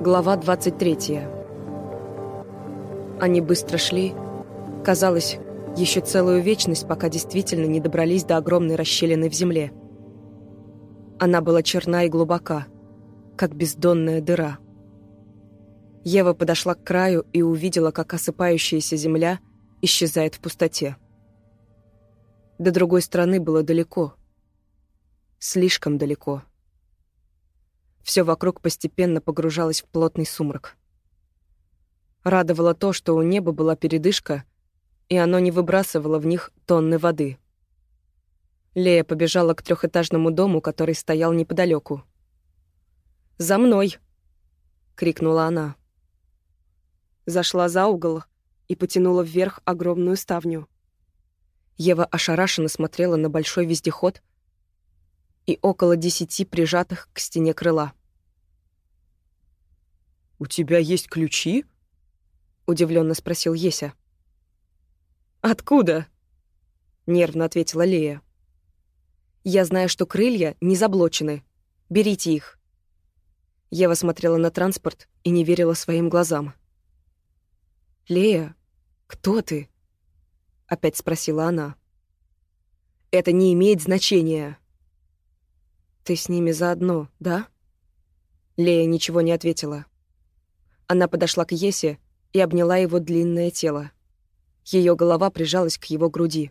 Глава 23. Они быстро шли. Казалось, еще целую вечность, пока действительно не добрались до огромной расщелины в земле. Она была черна и глубока, как бездонная дыра. Ева подошла к краю и увидела, как осыпающаяся земля исчезает в пустоте. До другой стороны было далеко. Слишком далеко. Все вокруг постепенно погружалось в плотный сумрак. Радовало то, что у неба была передышка, и оно не выбрасывало в них тонны воды. Лея побежала к трехэтажному дому, который стоял неподалеку. «За мной!» — крикнула она. Зашла за угол и потянула вверх огромную ставню. Ева ошарашенно смотрела на большой вездеход и около 10 прижатых к стене крыла. «У тебя есть ключи?» — удивленно спросил Еся. «Откуда?» — нервно ответила Лея. «Я знаю, что крылья не заблочены. Берите их». Ева смотрела на транспорт и не верила своим глазам. «Лея, кто ты?» — опять спросила она. «Это не имеет значения». «Ты с ними заодно, да?» Лея ничего не ответила. Она подошла к Есе и обняла его длинное тело. Ее голова прижалась к его груди.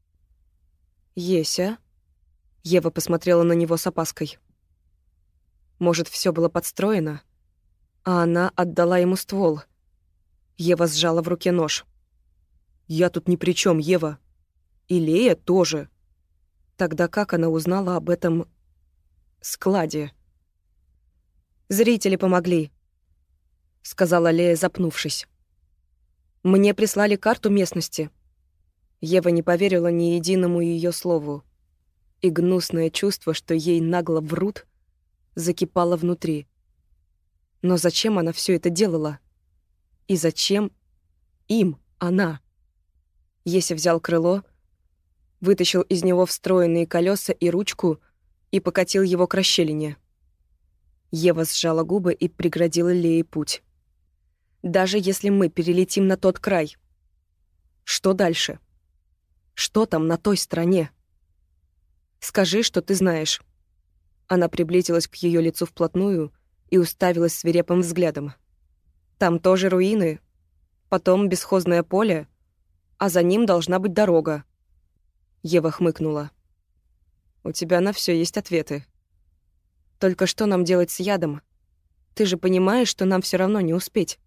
«Еся?» Ева посмотрела на него с опаской. Может, все было подстроено, а она отдала ему ствол. Ева сжала в руке нож. «Я тут ни при чем, Ева. И Лея тоже». Тогда как она узнала об этом складе? «Зрители помогли», — сказала Лея, запнувшись. «Мне прислали карту местности». Ева не поверила ни единому ее слову, и гнусное чувство, что ей нагло врут, закипало внутри. Но зачем она все это делала? И зачем им она? Еся взял крыло, вытащил из него встроенные колеса и ручку и покатил его к расщелине. Ева сжала губы и преградила Лее путь. «Даже если мы перелетим на тот край, что дальше? Что там на той стороне? Скажи, что ты знаешь». Она приблизилась к ее лицу вплотную и уставилась свирепым взглядом. «Там тоже руины, потом бесхозное поле, а за ним должна быть дорога». Ева хмыкнула. «У тебя на все есть ответы. Только что нам делать с ядом? Ты же понимаешь, что нам все равно не успеть».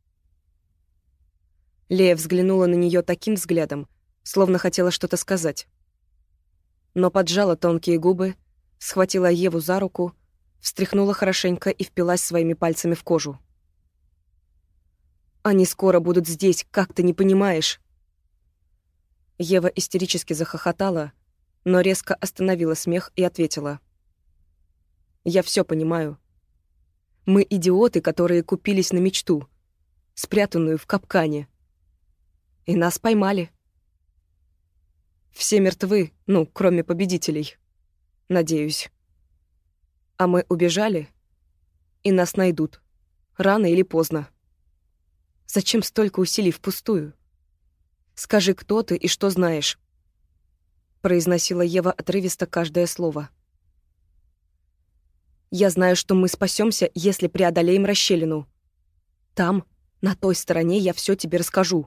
Лея взглянула на нее таким взглядом, словно хотела что-то сказать. Но поджала тонкие губы, схватила Еву за руку, встряхнула хорошенько и впилась своими пальцами в кожу. «Они скоро будут здесь, как ты не понимаешь?» Ева истерически захохотала, но резко остановила смех и ответила. «Я все понимаю. Мы идиоты, которые купились на мечту, спрятанную в капкане. И нас поймали. Все мертвы, кроме победителей. Надеюсь. А мы убежали, и нас найдут. Рано или поздно. Зачем столько усилий впустую? Скажи, кто ты и что знаешь?» Произносила Ева отрывисто каждое слово. «Я знаю, что мы спасемся, если преодолеем расщелину. Там, на той стороне, я все тебе расскажу».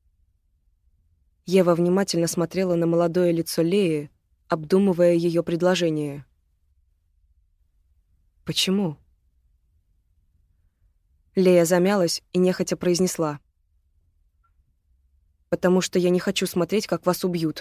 Ева внимательно смотрела на молодое лицо Леи, обдумывая ее предложение. «Почему?» Лея замялась и нехотя произнесла. «Потому что я не хочу смотреть, как вас убьют».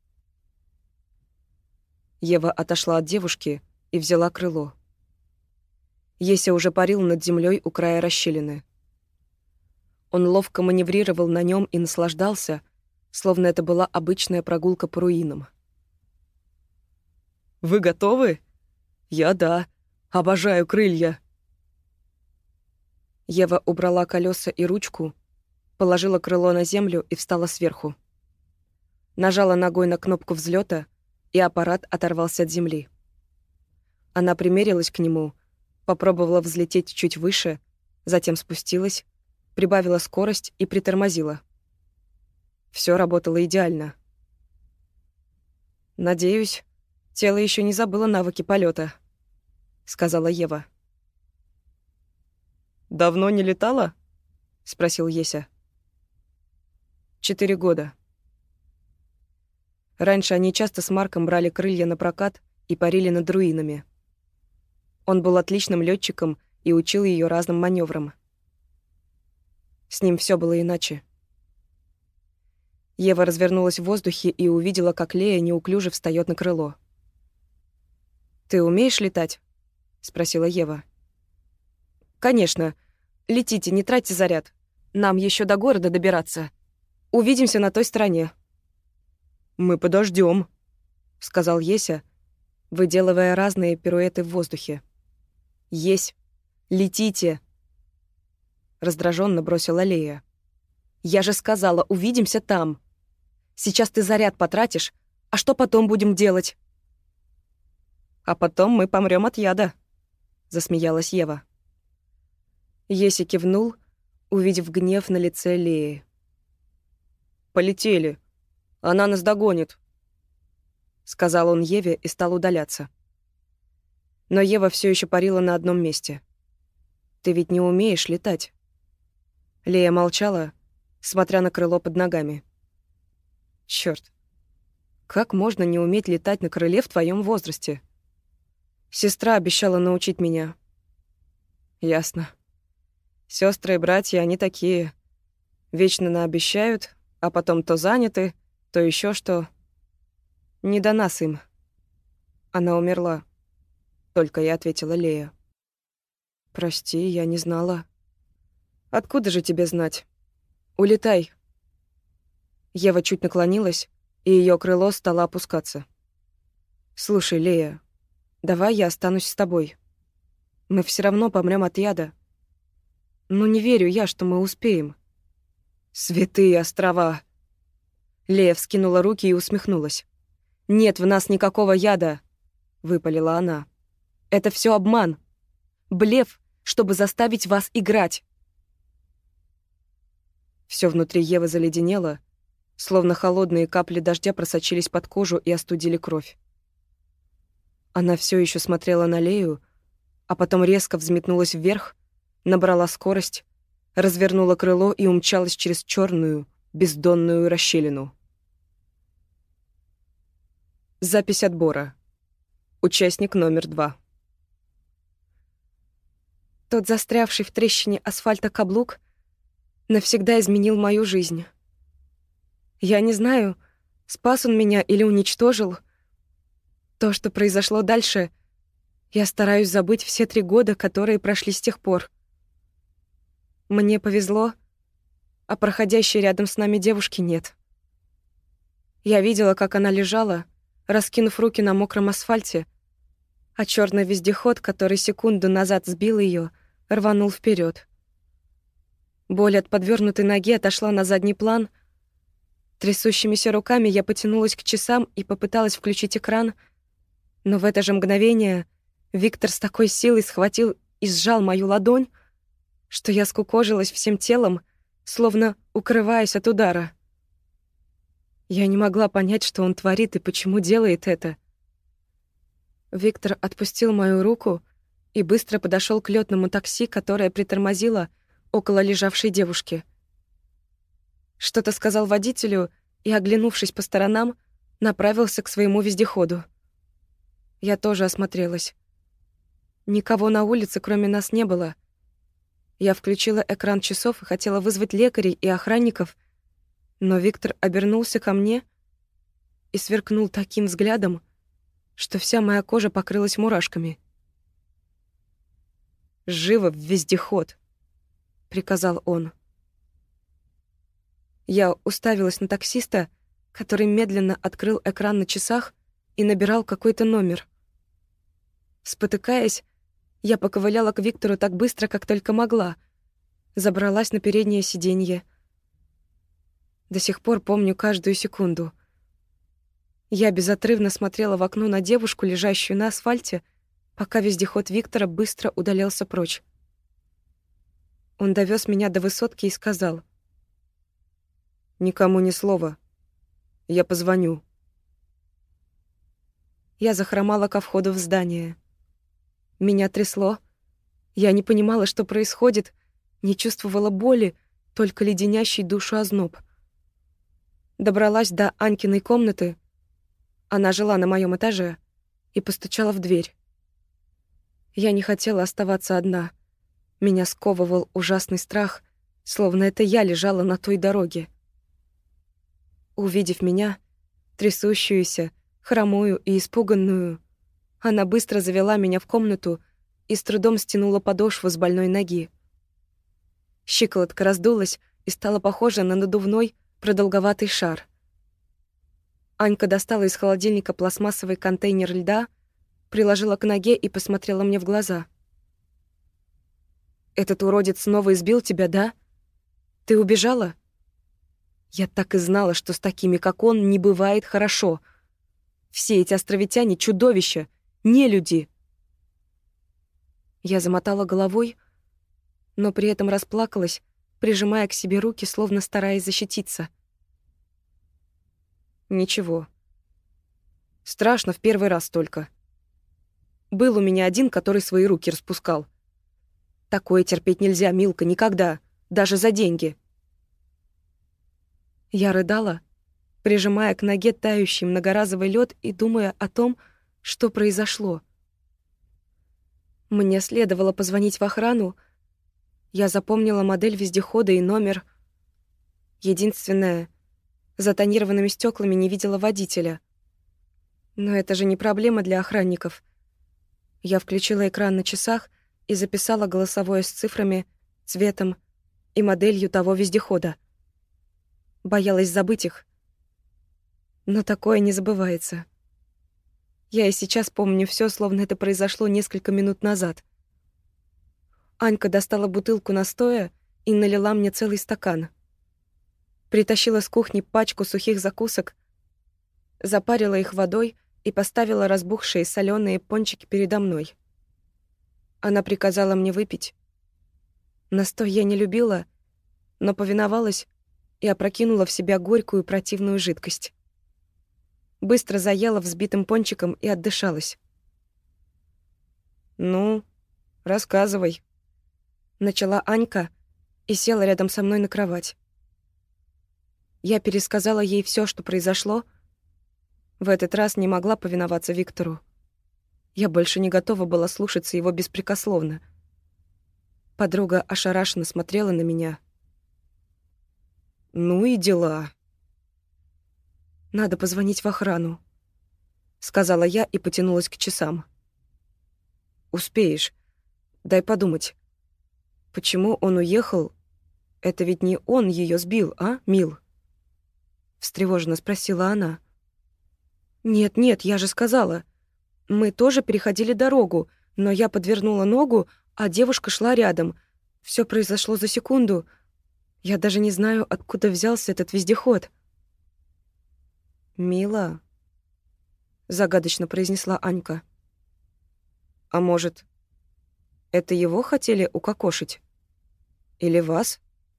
Ева отошла от девушки и взяла крыло. Еся уже парил над землей у края расщелины. Он ловко маневрировал на нем и наслаждался, словно это была обычная прогулка по руинам. «Вы готовы? Я да. Обожаю крылья». Ева убрала колеса и ручку, положила крыло на землю и встала сверху. Нажала ногой на кнопку взлета, и аппарат оторвался от земли. Она примерилась к нему, попробовала взлететь чуть выше, затем спустилась, прибавила скорость и притормозила. Все работало идеально. «Надеюсь, тело еще не забыло навыки полета», — сказала Ева. «Давно не летала?» — спросил Еся. 4 года. Раньше они часто с Марком брали крылья на прокат и парили над руинами. Он был отличным летчиком и учил ее разным маневрам. С ним все было иначе. Ева развернулась в воздухе и увидела, как Лея неуклюже встает на крыло. «Ты умеешь летать?» — спросила Ева. «Конечно. Летите, не тратьте заряд. Нам еще до города добираться. Увидимся на той стороне». «Мы подождем, сказал Еся, выделывая разные пируэты в воздухе. «Есть! Летите!» Раздраженно бросила Лея. «Я же сказала, увидимся там. Сейчас ты заряд потратишь, а что потом будем делать?» «А потом мы помрем от яда», — засмеялась Ева. Еся кивнул, увидев гнев на лице Леи. «Полетели. Она нас догонит», — сказал он Еве и стал удаляться. Но Ева все еще парила на одном месте. «Ты ведь не умеешь летать». Лея молчала, смотря на крыло под ногами. «Чёрт, как можно не уметь летать на крыле в твоем возрасте? Сестра обещала научить меня». «Ясно. Сестры и братья, они такие. Вечно наобещают, а потом то заняты, то еще что. Не до нас им». «Она умерла», — только и ответила Лея. «Прости, я не знала». «Откуда же тебе знать? Улетай». Ева чуть наклонилась, и ее крыло стало опускаться. «Слушай, Лея, давай я останусь с тобой. Мы все равно помрем от яда. Ну не верю я, что мы успеем». «Святые острова!» Лея вскинула руки и усмехнулась. «Нет в нас никакого яда», — выпалила она. «Это все обман. Блеф, чтобы заставить вас играть». Все внутри Евы заледенело, словно холодные капли дождя просочились под кожу и остудили кровь. Она все еще смотрела на Лею, а потом резко взметнулась вверх, набрала скорость, развернула крыло и умчалась через черную, бездонную расщелину. Запись отбора. Участник номер 2. Тот застрявший в трещине асфальта каблук навсегда изменил мою жизнь. Я не знаю, спас он меня или уничтожил. То, что произошло дальше, я стараюсь забыть все 3 года, которые прошли с тех пор. Мне повезло, а проходящей рядом с нами девушки нет. Я видела, как она лежала, раскинув руки на мокром асфальте, а черный вездеход, который секунду назад сбил ее, рванул вперед. Боль от подвернутой ноги отошла на задний план. Трясущимися руками я потянулась к часам и попыталась включить экран, но в это же мгновение Виктор с такой силой схватил и сжал мою ладонь, что я скукожилась всем телом, словно укрываясь от удара. Я не могла понять, что он творит и почему делает это. Виктор отпустил мою руку и быстро подошел к лётному такси, которое притормозило около лежавшей девушки. Что-то сказал водителю и, оглянувшись по сторонам, направился к своему вездеходу. Я тоже осмотрелась. Никого на улице, кроме нас, не было. Я включила экран часов и хотела вызвать лекарей и охранников, но Виктор обернулся ко мне и сверкнул таким взглядом, что вся моя кожа покрылась мурашками. «Живо в вездеход!» — приказал он. Я уставилась на таксиста, который медленно открыл экран на часах и набирал какой-то номер. Спотыкаясь, я поковыляла к Виктору так быстро, как только могла, забралась на переднее сиденье. До сих пор помню каждую секунду. Я безотрывно смотрела в окно на девушку, лежащую на асфальте, пока вездеход Виктора быстро удалялся прочь. Он довез меня до высотки и сказал: «Никому ни слова. Я позвоню». Я захромала ко входу в здание. Меня трясло. Я не понимала, что происходит, не чувствовала боли, только леденящий душу озноб. Добралась до Анькиной комнаты, она жила на моем этаже, и постучала в дверь. Я не хотела оставаться одна. Меня сковывал ужасный страх, словно это я лежала на той дороге. Увидев меня, трясущуюся, хромую и испуганную, она быстро завела меня в комнату и с трудом стянула подошву с больной ноги. Щиколотка раздулась и стала похожа на надувной, продолговатый шар. Анька достала из холодильника пластмассовый контейнер льда, приложила к ноге и посмотрела мне в глаза. «Этот уродец снова избил тебя, да? Ты убежала?» Я так и знала, что с такими, как он, не бывает хорошо. Все эти островитяне — чудовища, нелюди. Я замотала головой, но при этом расплакалась, прижимая к себе руки, словно стараясь защититься. Ничего. Страшно в первый раз только. Был у меня один, который свои руки распускал. Такое терпеть нельзя, Милка, никогда, даже за деньги. Я рыдала, прижимая к ноге тающий многоразовый лед и думая о том, что произошло. Мне следовало позвонить в охрану. Я запомнила модель вездехода и номер. Единственное, за тонированными стеклами не видела водителя. Но это же не проблема для охранников. Я включила экран на часах и записала голосовое с цифрами, цветом и моделью того вездехода. Боялась забыть их. Но такое не забывается. Я и сейчас помню все, словно это произошло несколько минут назад. Анька достала бутылку настоя и налила мне целый стакан. Притащила с кухни пачку сухих закусок, запарила их водой и поставила разбухшие солёные пончики передо мной. Она приказала мне выпить. Настой я не любила, но повиновалась и опрокинула в себя горькую противную жидкость. Быстро заела взбитым пончиком и отдышалась. «Ну, рассказывай», — начала Анька и села рядом со мной на кровать. Я пересказала ей все, что произошло. В этот раз не могла повиноваться Виктору. Я больше не готова была слушаться его беспрекословно. Подруга ошарашенно смотрела на меня. «Ну и дела». «Надо позвонить в охрану», — сказала я и потянулась к часам. «Успеешь. Дай подумать. Почему он уехал? Это ведь не он ее сбил, а, Мил?» Встревоженно спросила она. «Нет, я же сказала. Мы тоже переходили дорогу, но я подвернула ногу, а девушка шла рядом. Все произошло за секунду. Я даже не знаю, откуда взялся этот вездеход». «Мила», — загадочно произнесла Анька. «А может, это его хотели укокошить? Или вас?»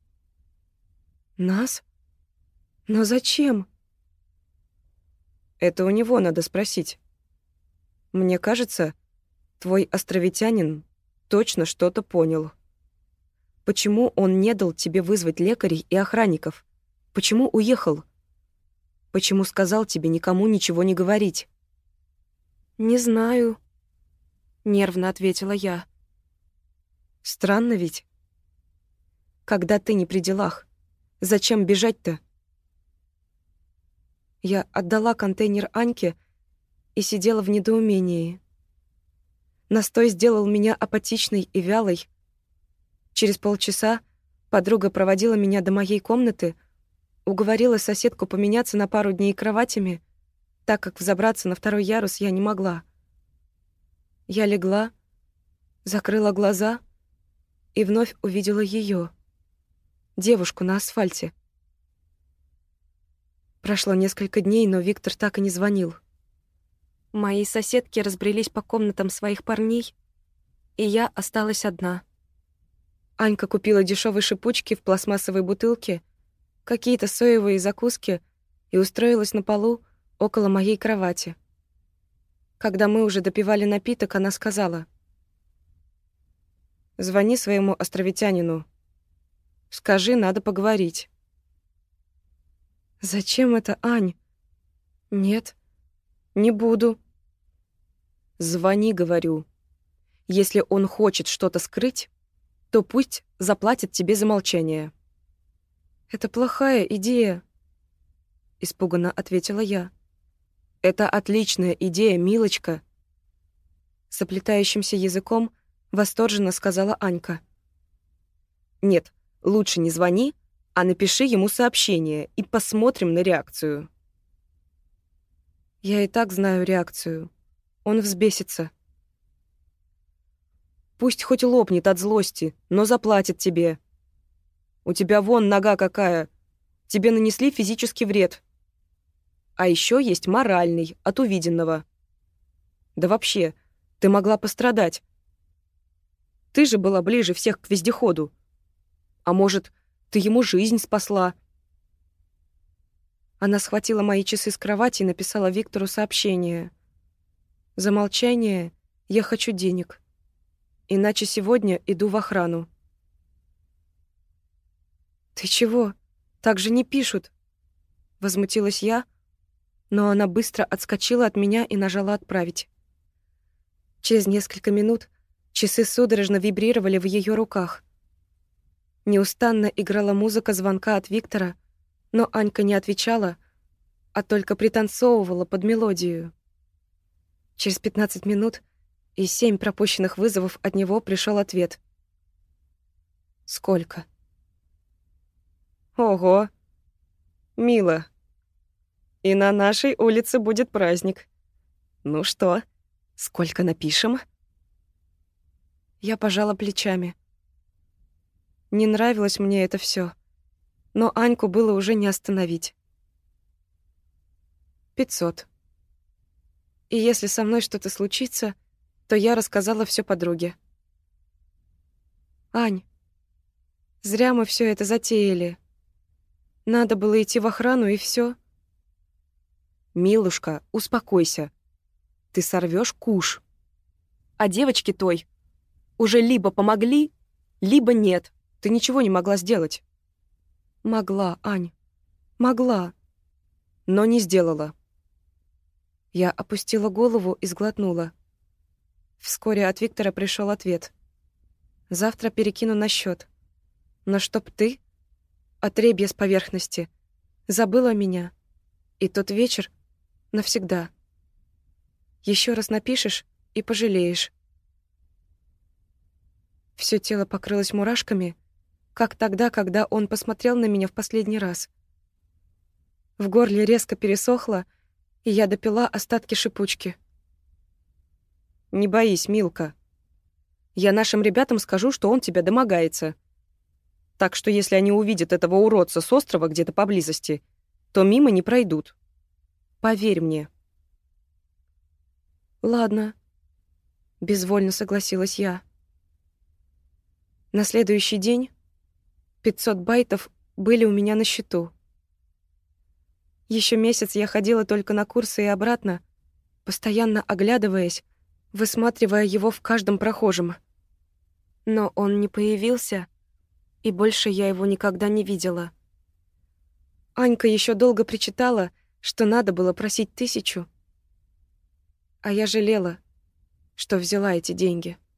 «Нас? Но зачем?» «Это у него надо спросить. Мне кажется, твой островитянин точно что-то понял. Почему он не дал тебе вызвать лекарей и охранников? Почему уехал? Почему сказал тебе никому ничего не говорить?» «Не знаю», — нервно ответила я. «Странно ведь? Когда ты не при делах, зачем бежать-то?» Я отдала контейнер Аньке и сидела в недоумении. Настой сделал меня апатичной и вялой. Через полчаса подруга проводила меня до моей комнаты, уговорила соседку поменяться на пару дней кроватями, так как взобраться на второй ярус я не могла. Я легла, закрыла глаза и вновь увидела ее, девушку на асфальте. Прошло несколько дней, но Виктор так и не звонил. Мои соседки разбрелись по комнатам своих парней, и я осталась одна. Анька купила дешевые шипучки в пластмассовой бутылке, какие-то соевые закуски и устроилась на полу около моей кровати. Когда мы уже допивали напиток, она сказала: «Звони своему островитянину. Скажи, надо поговорить». «Зачем это, Ань?» «Нет, не буду». «Звони, говорю. Если он хочет что-то скрыть, то пусть заплатит тебе за молчание». «Это плохая идея», — испуганно ответила я. «Это отличная идея, милочка», — с оплетающимся языком восторженно сказала Анька. «Нет, лучше не звони, а напиши ему сообщение и посмотрим на реакцию». «Я и так знаю реакцию. Он взбесится». «Пусть хоть лопнет от злости, но заплатит тебе. У тебя вон нога какая. Тебе нанесли физический вред. А еще есть моральный, от увиденного. Да вообще, ты могла пострадать. Ты же была ближе всех к вездеходу. А может, ты ему жизнь спасла?» Она схватила мои часы с кровати и написала Виктору сообщение. «За молчание я хочу денег. Иначе сегодня иду в охрану». «Ты чего? Так же не пишут!» Возмутилась я, но она быстро отскочила от меня и нажала «Отправить». Через несколько минут часы судорожно вибрировали в ее руках. Неустанно играла музыка звонка от Виктора, но Анька не отвечала, а только пританцовывала под мелодию. Через 15 минут и 7 пропущенных вызовов от него пришел ответ. «Сколько?» «Ого! Мило. И на нашей улице будет праздник. Ну что, сколько напишем?» Я пожала плечами. Не нравилось мне это все, но Аньку было уже не остановить. 500. И если со мной что-то случится, то я рассказала все подруге. «Ань, зря мы все это затеяли. Надо было идти в охрану, и все. «Милушка, успокойся. Ты сорвешь куш. А девочке той уже либо помогли, либо нет. Ты ничего не могла сделать». «Могла, Ань, могла». Но не сделала. Я опустила голову и сглотнула. Вскоре от Виктора пришел ответ. «Завтра перекину на счет. Но чтоб ты, отребье с поверхности, забыла меня. И тот вечер навсегда. Еще раз напишешь и пожалеешь». Все тело покрылось мурашками, как тогда, когда он посмотрел на меня в последний раз. В горле резко пересохло, и я допила остатки шипучки. «Не боись, Милка. Я нашим ребятам скажу, что он тебя домогается. Так что если они увидят этого уродца с острова где-то поблизости, то мимо не пройдут. Поверь мне». «Ладно», — безвольно согласилась я. На следующий день 500 байтов были у меня на счету. Еще месяц я ходила только на курсы и обратно, постоянно оглядываясь, высматривая его в каждом прохожем. Но он не появился, и больше я его никогда не видела. Анька еще долго причитала, что надо было просить 1000. А я жалела, что взяла эти деньги.